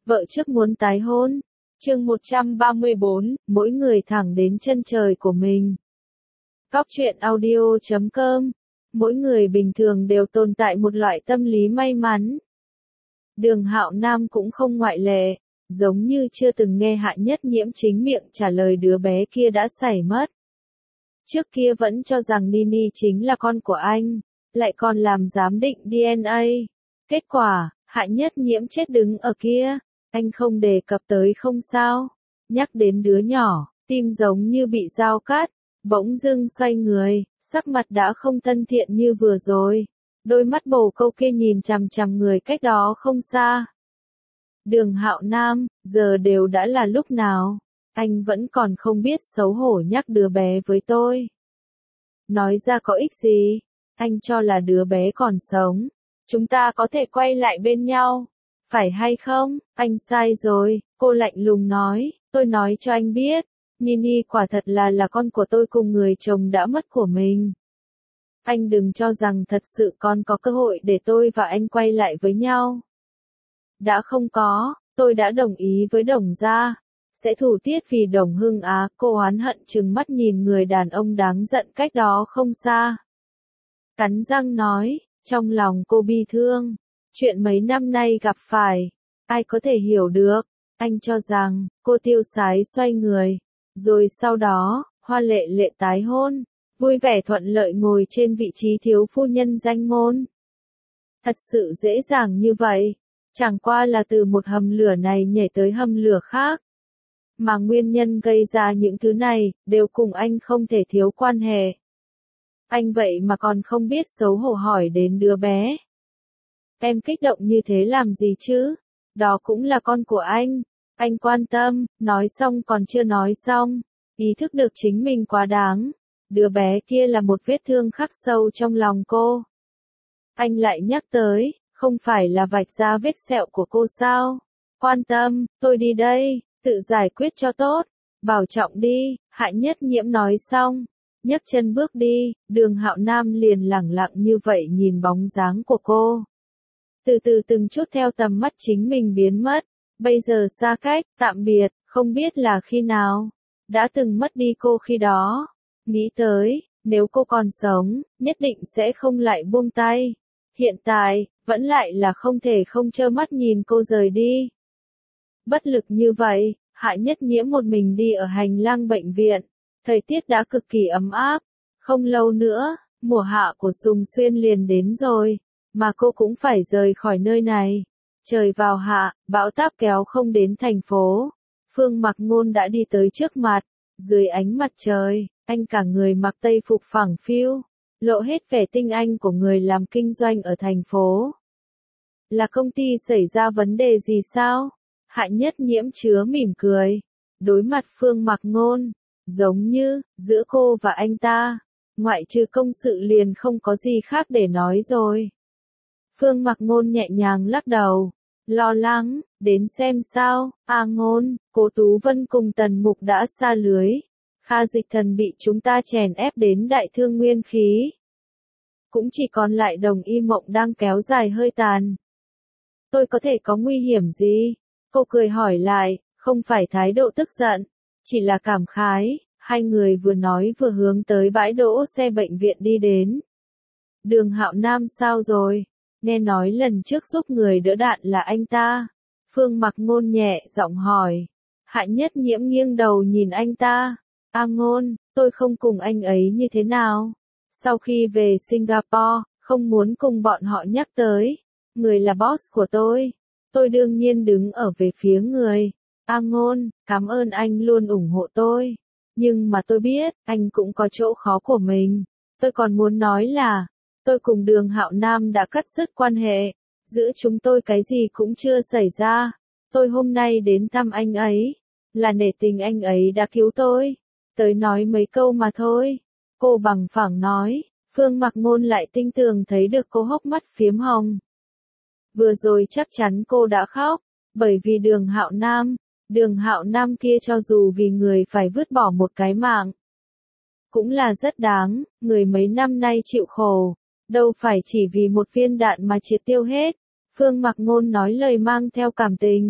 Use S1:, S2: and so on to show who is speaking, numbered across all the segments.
S1: Vợ trước muốn tái hôn. Chương 134, mỗi người thẳng đến chân trời của mình. Cóc truyện audio.com. Mỗi người bình thường đều tồn tại một loại tâm lý may mắn. Đường Hạo Nam cũng không ngoại lệ, giống như chưa từng nghe Hạ Nhất Nhiễm chính miệng trả lời đứa bé kia đã xảy mất. Trước kia vẫn cho rằng Nini chính là con của anh, lại còn làm giám định DNA. Kết quả, Hạ Nhất Nhiễm chết đứng ở kia, anh không đề cập tới không sao. Nhắc đến đứa nhỏ, tim giống như bị dao cắt, bỗng dưng xoay người, sắc mặt đã không thân thiện như vừa rồi. Đôi mắt bồ câu kia nhìn chằm chằm người cách đó không xa. Đường Hạo Nam, giờ đều đã là lúc nào? Anh vẫn còn không biết xấu hổ nhắc đứa bé với tôi. Nói ra có ích gì? Anh cho là đứa bé còn sống. Chúng ta có thể quay lại bên nhau. Phải hay không? Anh sai rồi, cô lạnh lùng nói. Tôi nói cho anh biết. Nini quả thật là con của tôi cùng người chồng đã mất của mình. Anh đừng cho rằng thật sự còn có cơ hội để tôi và anh quay lại với nhau. Đã không có, tôi đã đồng ý với Đồng gia. Sẽ thủ tiết vì Đồng Hưng Á, cô oán hận trừng mắt nhìn người đàn ông đáng giận cách đó không xa. Cắn răng nói, trong lòng cô bi thương. Chuyện mấy năm nay gặp phải, ai có thể hiểu được. Anh cho rằng, cô tiêu sái xoay người. Rồi sau đó, hoa lệ lệ tái hôn. Vui vẻ thuận lợi ngồi trên vị trí thiếu phu nhân danh môn. Thật sự dễ dàng như vậy. Chẳng qua là từ một hầm lửa này nhảy tới hầm lửa khác. Mà nguyên nhân gây ra những thứ này, đều cùng anh không thể thiếu quan hệ. Anh vậy mà còn không biết xấu hổ hỏi đến đứa bé. Em kích động như thế làm gì chứ? Đó cũng là con của anh. Anh quan tâm, nói xong còn chưa nói xong. Ý thức được chính mình quá đáng. Đứa bé kia là một vết thương khắc sâu trong lòng cô. Anh lại nhắc tới, không phải là vạch ra vết sẹo của cô sao? Quan tâm, tôi đi đây, tự giải quyết cho tốt. Bảo trọng đi, Hạ Nhất Nhiễm nói xong. Nhấc chân bước đi, Đường Hạo Nam liền lẳng lặng như vậy nhìn bóng dáng của cô. Từ từ từng chút theo tầm mắt chính mình biến mất. Bây giờ xa cách, tạm biệt, không biết là khi nào. Đã từng mất đi cô khi đó. Nghĩ tới, nếu cô còn sống, nhất định sẽ không lại buông tay. Hiện tại, vẫn lại là không thể không trơ mắt nhìn cô rời đi. Bất lực như vậy, Hạ Nhất Nhiễm một mình đi ở hành lang bệnh viện. Thời tiết đã cực kỳ ấm áp. Không lâu nữa, mùa hạ của Sùng Xuyên liền đến rồi. Mà cô cũng phải rời khỏi nơi này. Trời vào hạ, bão táp kéo không đến thành phố. Phương Mặc Ngôn đã đi tới trước mặt. Dưới ánh mặt trời, anh cả người mặc tây phục phẳng phiu. Lộ hết vẻ tinh anh của người làm kinh doanh ở thành phố. Là công ty xảy ra vấn đề gì sao? Hạ Nhất Nhiễm chứa mỉm cười. Đối mặt Phương Mặc Ngôn. Giống như, giữa cô và anh ta, ngoại trừ công sự liền không có gì khác để nói rồi. Phương Mặc Ngôn nhẹ nhàng lắc đầu. Lo lắng, đến xem sao, Ngôn, Cố Tú Vân cùng Tần Mục đã xa lưới. Kha Dịch Thần bị chúng ta chèn ép đến đại thương nguyên khí. Cũng chỉ còn lại Đồng Y Mộng đang kéo dài hơi tàn. Tôi có thể có nguy hiểm gì? Cô cười hỏi lại, không phải thái độ tức giận, chỉ là cảm khái. Hai người vừa nói vừa hướng tới bãi đỗ xe bệnh viện đi đến. Đường Hạo Nam sao rồi? Nghe nói lần trước giúp người đỡ đạn là anh ta. Phương Mặc Ngôn nhẹ giọng hỏi. Hạ Nhất Nhiễm nghiêng đầu nhìn anh ta. Ngôn, tôi không cùng anh ấy như thế nào? Sau khi về Singapore, không muốn cùng bọn họ nhắc tới. Người là boss của tôi. Tôi đương nhiên đứng ở về phía người. Ngôn, cảm ơn anh luôn ủng hộ tôi. Nhưng mà tôi biết, anh cũng có chỗ khó của mình. Tôi còn muốn nói là, tôi cùng Đường Hạo Nam đã cắt dứt quan hệ. Giữa chúng tôi cái gì cũng chưa xảy ra. Tôi hôm nay đến thăm anh ấy. Là nể tình anh ấy đã cứu tôi. Tới nói mấy câu mà thôi. Cô bằng phẳng nói. Phương Mặc Ngôn lại tinh tường thấy được cô hốc mắt phiếm hồng. Vừa rồi chắc chắn cô đã khóc. Bởi vì Đường Hạo Nam. Đường Hạo Nam kia cho dù vì người phải vứt bỏ một cái mạng. Cũng là rất đáng. Người mấy năm nay chịu khổ. Đâu phải chỉ vì một viên đạn mà triệt tiêu hết. Phương Mặc Ngôn nói lời mang theo cảm tình.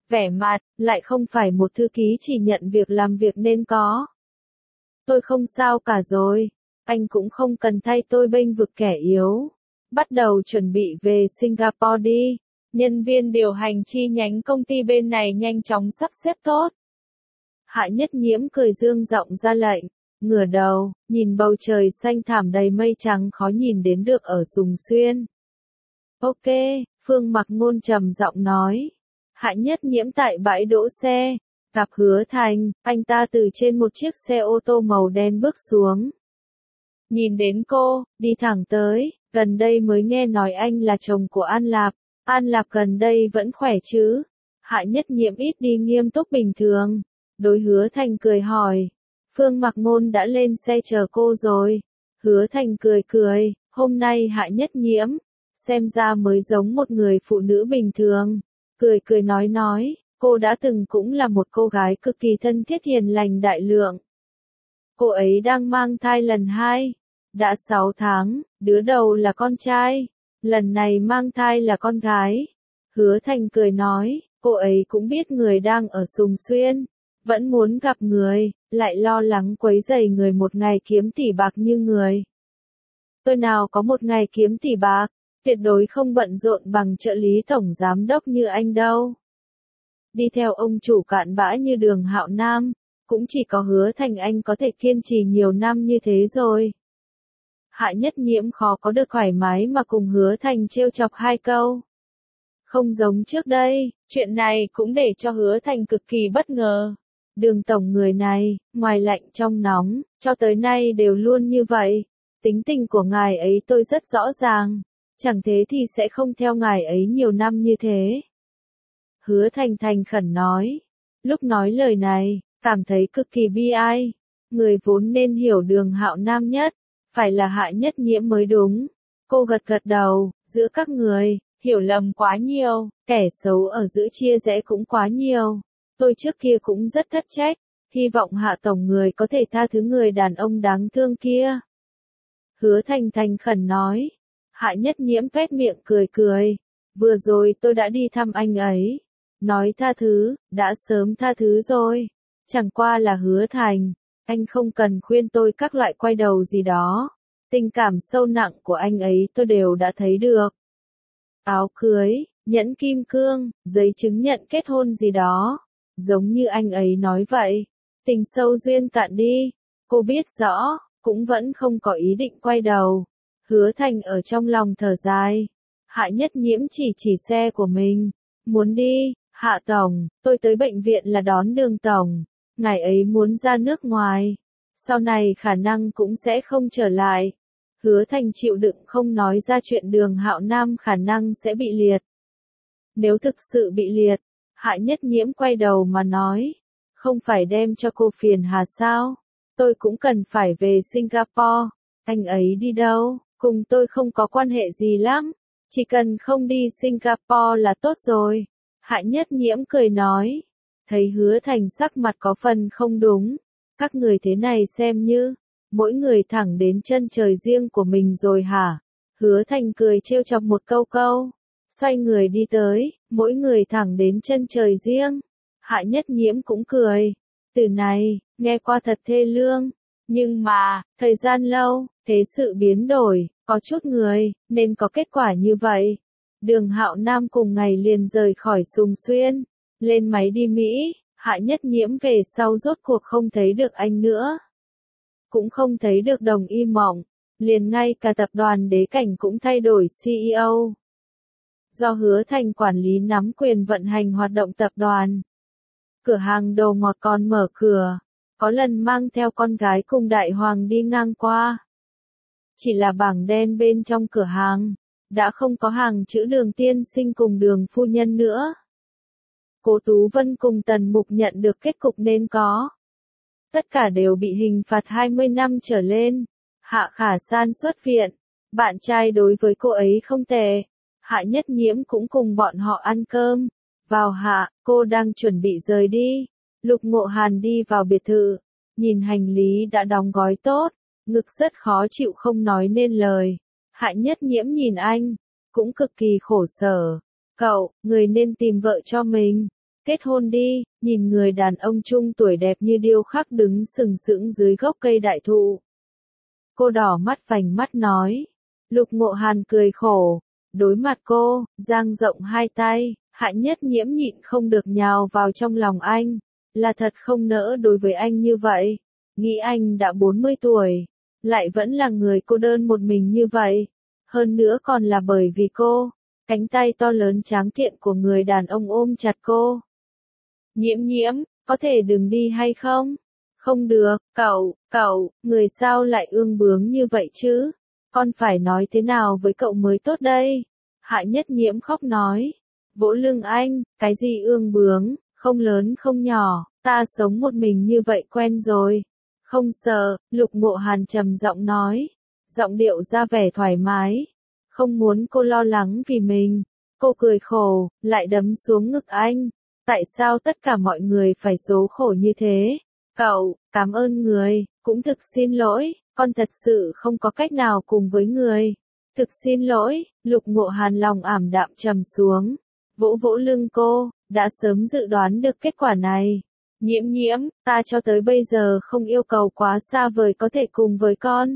S1: vẻ mặt, lại không phải một thư ký chỉ nhận việc làm việc nên có. Tôi không sao cả rồi, anh cũng không cần thay tôi bênh vực kẻ yếu. Bắt đầu chuẩn bị về Singapore đi. Nhân viên điều hành chi nhánh công ty bên này nhanh chóng sắp xếp tốt. Hạ Nhất Nhiễm cười dương giọng ra lệnh, ngửa đầu, nhìn bầu trời xanh thẳm đầy mây trắng khó nhìn đến được ở Sùng Xuyên. Ok, Phương Mặc Ngôn trầm giọng nói. Hạ Nhất Nhiễm tại bãi đỗ xe, gặp Hứa Thành, anh ta từ trên một chiếc xe ô tô màu đen bước xuống. Nhìn đến cô, đi thẳng tới, gần đây mới nghe nói anh là chồng của An Lạp. An Lạp gần đây vẫn khỏe chứ? Hạ Nhất Nhiễm ít đi nghiêm túc bình thường. Đối Hứa Thành cười hỏi. Phương Mặc Ngôn đã lên xe chờ cô rồi. Hứa Thành cười cười, hôm nay Hạ Nhất Nhiễm, xem ra mới giống một người phụ nữ bình thường. Cười cười nói, cô đã từng cũng là một cô gái cực kỳ thân thiết hiền lành đại lượng. Cô ấy đang mang thai lần 2. Đã 6 tháng, đứa đầu là con trai, lần này mang thai là con gái. Hứa Thành cười nói, cô ấy cũng biết người đang ở Sùng Xuyên, vẫn muốn gặp người, lại lo lắng quấy rầy người một ngày kiếm tỷ bạc như người. Tôi nào có một ngày kiếm tỷ bạc, tuyệt đối không bận rộn bằng trợ lý tổng giám đốc như anh đâu. Đi theo ông chủ cạn bã như Đường Hạo Nam, cũng chỉ có Hứa Thành anh có thể kiên trì nhiều năm như thế rồi. Hạ Nhất Nhiễm khó có được thoải mái mà cùng Hứa Thành trêu chọc 2 câu. Không giống trước đây, chuyện này cũng để cho Hứa Thành cực kỳ bất ngờ. Đường tổng người này, ngoài lạnh trong nóng, cho tới nay đều luôn như vậy. Tính tình của ngài ấy tôi rất rõ ràng, chẳng thế thì sẽ không theo ngài ấy nhiều năm như thế. Hứa Thành thành khẩn nói. Lúc nói lời này, cảm thấy cực kỳ bi ai. Người vốn nên hiểu Đường Hạo Nam nhất, phải là Hạ Nhất Nhiễm mới đúng. Cô gật gật đầu, giữa các người, hiểu lầm quá nhiều, kẻ xấu ở giữa chia rẽ cũng quá nhiều. Tôi trước kia cũng rất thất trách, hy vọng Hạ tổng người có thể tha thứ người đàn ông đáng thương kia. Hứa Thành thành khẩn nói. Hạ Nhất Nhiễm tuét miệng cười cười. Vừa rồi tôi đã đi thăm anh ấy. Nói tha thứ, đã sớm tha thứ rồi. Chẳng qua là Hứa Thành, anh không cần khuyên tôi các loại quay đầu gì đó. Tình cảm sâu nặng của anh ấy tôi đều đã thấy được. Áo cưới, nhẫn kim cương, giấy chứng nhận kết hôn gì đó. Giống như anh ấy nói vậy. Tình sâu duyên cạn đi. Cô biết rõ, cũng vẫn không có ý định quay đầu. Hứa Thành ở trong lòng thở dài. Hạ Nhất Nhiễm chỉ xe của mình. Muốn đi, Hạ tổng, tôi tới bệnh viện là đón Đường tổng. Ngài ấy muốn ra nước ngoài. Sau này khả năng cũng sẽ không trở lại. Hứa Thành chịu đựng không nói ra chuyện Đường Hạo Nam khả năng sẽ bị liệt. Nếu thực sự bị liệt, Hạ Nhất Nhiễm quay đầu mà nói. Không phải đem cho cô phiền hà sao? Tôi cũng cần phải về Singapore. Anh ấy đi đâu? Cùng tôi không có quan hệ gì lắm. Chỉ cần không đi Singapore là tốt rồi. Hạ Nhất Nhiễm cười nói. Thấy Hứa Thành sắc mặt có phần không đúng. Các người thế này xem như, mỗi người thẳng đến chân trời riêng của mình rồi hả? Hứa Thành cười trêu chọc một câu. Xoay người đi tới, mỗi người thẳng đến chân trời riêng. Hạ Nhất Nhiễm cũng cười. Từ này, nghe qua thật thê lương. Nhưng mà, thời gian lâu, thế sự biến đổi, có chút người, nên có kết quả như vậy. Đường Hạo Nam cùng ngày liền rời khỏi Sùng Xuyên, lên máy đi Mỹ. Hạ Nhất Nhiễm về sau rốt cuộc không thấy được anh nữa. Cũng không thấy được Đồng Y Mộng, liền ngay cả tập đoàn Đế Cảnh cũng thay đổi CEO. Do Hứa Thành quản lý nắm quyền vận hành hoạt động tập đoàn. Cửa hàng đồ ngọt còn mở cửa, có lần mang theo con gái cùng Đại Hoàng đi ngang qua. Chỉ là bảng đen bên trong cửa hàng, đã không có hàng chữ Đường tiên sinh cùng Đường phu nhân nữa. Cố Tú Vân cùng Tần Mục nhận được kết cục nên có. Tất cả đều bị hình phạt 20 năm trở lên. Hạ Khả San xuất viện. Bạn trai đối với cô ấy không tệ. Hạ Nhất Nhiễm cũng cùng bọn họ ăn cơm. Vào hạ, cô đang chuẩn bị rời đi. Lục Ngộ Hàn đi vào biệt thự. Nhìn hành lý đã đóng gói tốt. Ngực rất khó chịu không nói nên lời. Hạ Nhất Nhiễm nhìn anh. Cũng cực kỳ khổ sở. Cậu, người nên tìm vợ cho mình. kết hôn đi, nhìn người đàn ông trung tuổi đẹp như điêu khắc đứng sừng sững dưới gốc cây đại thụ. Cô đỏ mắt vành mắt nói. Lục Ngộ Hàn cười khổ, đối mặt cô, dang rộng hai tay, Hạ Nhất Nhiễm nhịn không được nhào vào trong lòng anh, là thật không nỡ đối với anh như vậy, nghĩ anh đã 40 tuổi, lại vẫn là người cô đơn một mình như vậy, hơn nữa còn là bởi vì cô, cánh tay to lớn tráng kiện của người đàn ông ôm chặt cô. Nhiễm Nhiễm, có thể đừng đi hay không? Không được, cậu, người sao lại ương bướng như vậy chứ? Con phải nói thế nào với cậu mới tốt đây? Hạ Nhất Nhiễm khóc nói. Vỗ lưng anh, cái gì ương bướng, không lớn không nhỏ, ta sống một mình như vậy quen rồi. Không sợ, Lục Ngộ Hàn trầm giọng nói. Giọng điệu ra vẻ thoải mái. Không muốn cô lo lắng vì mình. Cô cười khổ, lại đấm xuống ngực anh. Tại sao tất cả mọi người phải số khổ như thế? Cậu, cảm ơn người, cũng thực xin lỗi, con thật sự không có cách nào cùng với người. Thực xin lỗi, Lục Ngộ Hàn lòng ảm đạm trầm xuống, vỗ vỗ lưng cô, đã sớm dự đoán được kết quả này. Nhiễm Nhiễm, ta cho tới bây giờ không yêu cầu quá xa vời có thể cùng với con.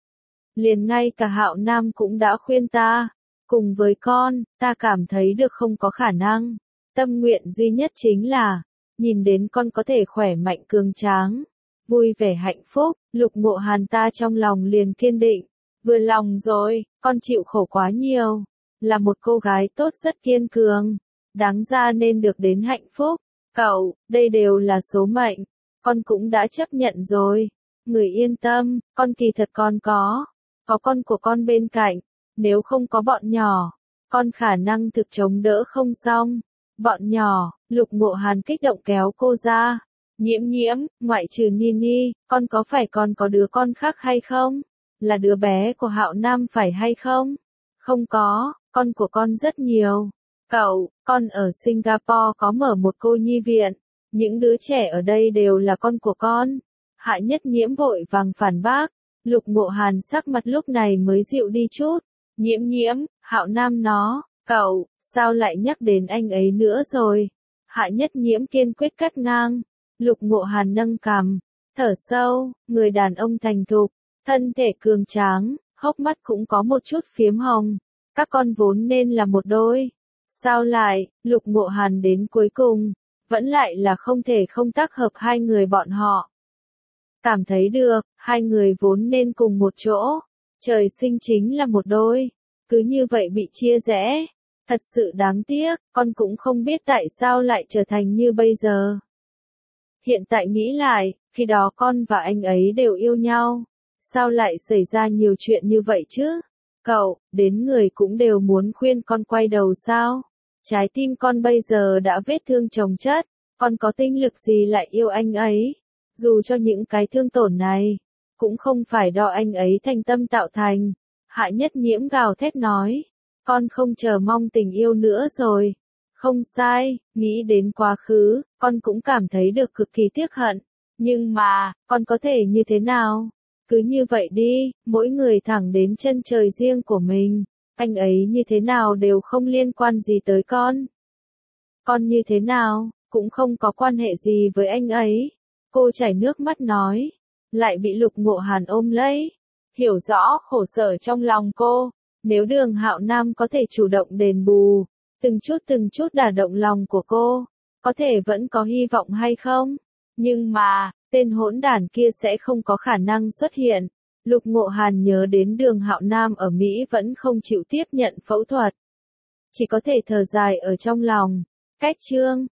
S1: Liền ngay cả Hạo Nam cũng đã khuyên ta, cùng với con, ta cảm thấy được không có khả năng. Tâm nguyện duy nhất chính là, nhìn đến con có thể khỏe mạnh cường tráng, vui vẻ hạnh phúc, Lục Ngộ Hàn ta trong lòng liền kiên định. Vừa lòng rồi, con chịu khổ quá nhiều, là một cô gái tốt rất kiên cường, đáng ra nên được đến hạnh phúc. Cậu, đây đều là số mệnh, con cũng đã chấp nhận rồi. Người yên tâm, con kỳ thật con có con của con bên cạnh, nếu không có bọn nhỏ, con khả năng thực chống đỡ không xong. Bọn nhỏ, Lục Ngộ Hàn kích động kéo cô ra. Nhiễm Nhiễm, ngoại trừ Nini, con có phải còn có đứa con khác hay không? Là đứa bé của Hạo Nam phải hay không? Không có, con của con rất nhiều. Cậu, con ở Singapore có mở một cô nhi viện. Những đứa trẻ ở đây đều là con của con. Hạ Nhất Nhiễm vội vàng phản bác. Lục Ngộ Hàn sắc mặt lúc này mới dịu đi chút. Nhiễm Nhiễm, Hạo Nam nó, cậu, sao lại nhắc đến anh ấy nữa rồi? Hạ Nhất Nhiễm kiên quyết cắt ngang. Lục Ngộ Hàn nâng cằm, thở sâu, người đàn ông thành thục, thân thể cường tráng, hốc mắt cũng có một chút phiếm hồng. Các con vốn nên là một đôi. Sao lại, Lục Ngộ Hàn đến cuối cùng, vẫn lại là không thể không tác hợp hai người bọn họ. Cảm thấy được, hai người vốn nên cùng một chỗ. Trời sinh chính là một đôi. Cứ như vậy bị chia rẽ. Thật sự đáng tiếc, con cũng không biết tại sao lại trở thành như bây giờ. Hiện tại nghĩ lại, khi đó con và anh ấy đều yêu nhau. Sao lại xảy ra nhiều chuyện như vậy chứ? Cậu, đến người cũng đều muốn khuyên con quay đầu sao? Trái tim con bây giờ đã vết thương chồng chất, con có tinh lực gì lại yêu anh ấy? Dù cho những cái thương tổn này, cũng không phải do anh ấy thành tâm tạo thành. Hạ Nhất Nhiễm gào thét nói, con không chờ mong tình yêu nữa rồi. Không sai, nghĩ đến quá khứ, con cũng cảm thấy được cực kỳ tiếc hận. Nhưng mà, con có thể như thế nào? Cứ như vậy đi, mỗi người thẳng đến chân trời riêng của mình. Anh ấy như thế nào đều không liên quan gì tới con. Con như thế nào, cũng không có quan hệ gì với anh ấy. Cô chảy nước mắt nói, lại bị Lục Ngộ Hàn ôm lấy. Hiểu rõ khổ sở trong lòng cô, nếu Đường Hạo Nam có thể chủ động đền bù, từng chút đả động lòng của cô, có thể vẫn có hy vọng hay không? Nhưng mà, tên hỗn đản kia sẽ không có khả năng xuất hiện. Lục Ngộ Hàn nhớ đến Đường Hạo Nam ở Mỹ vẫn không chịu tiếp nhận phẫu thuật. Chỉ có thể thở dài ở trong lòng. Cách chương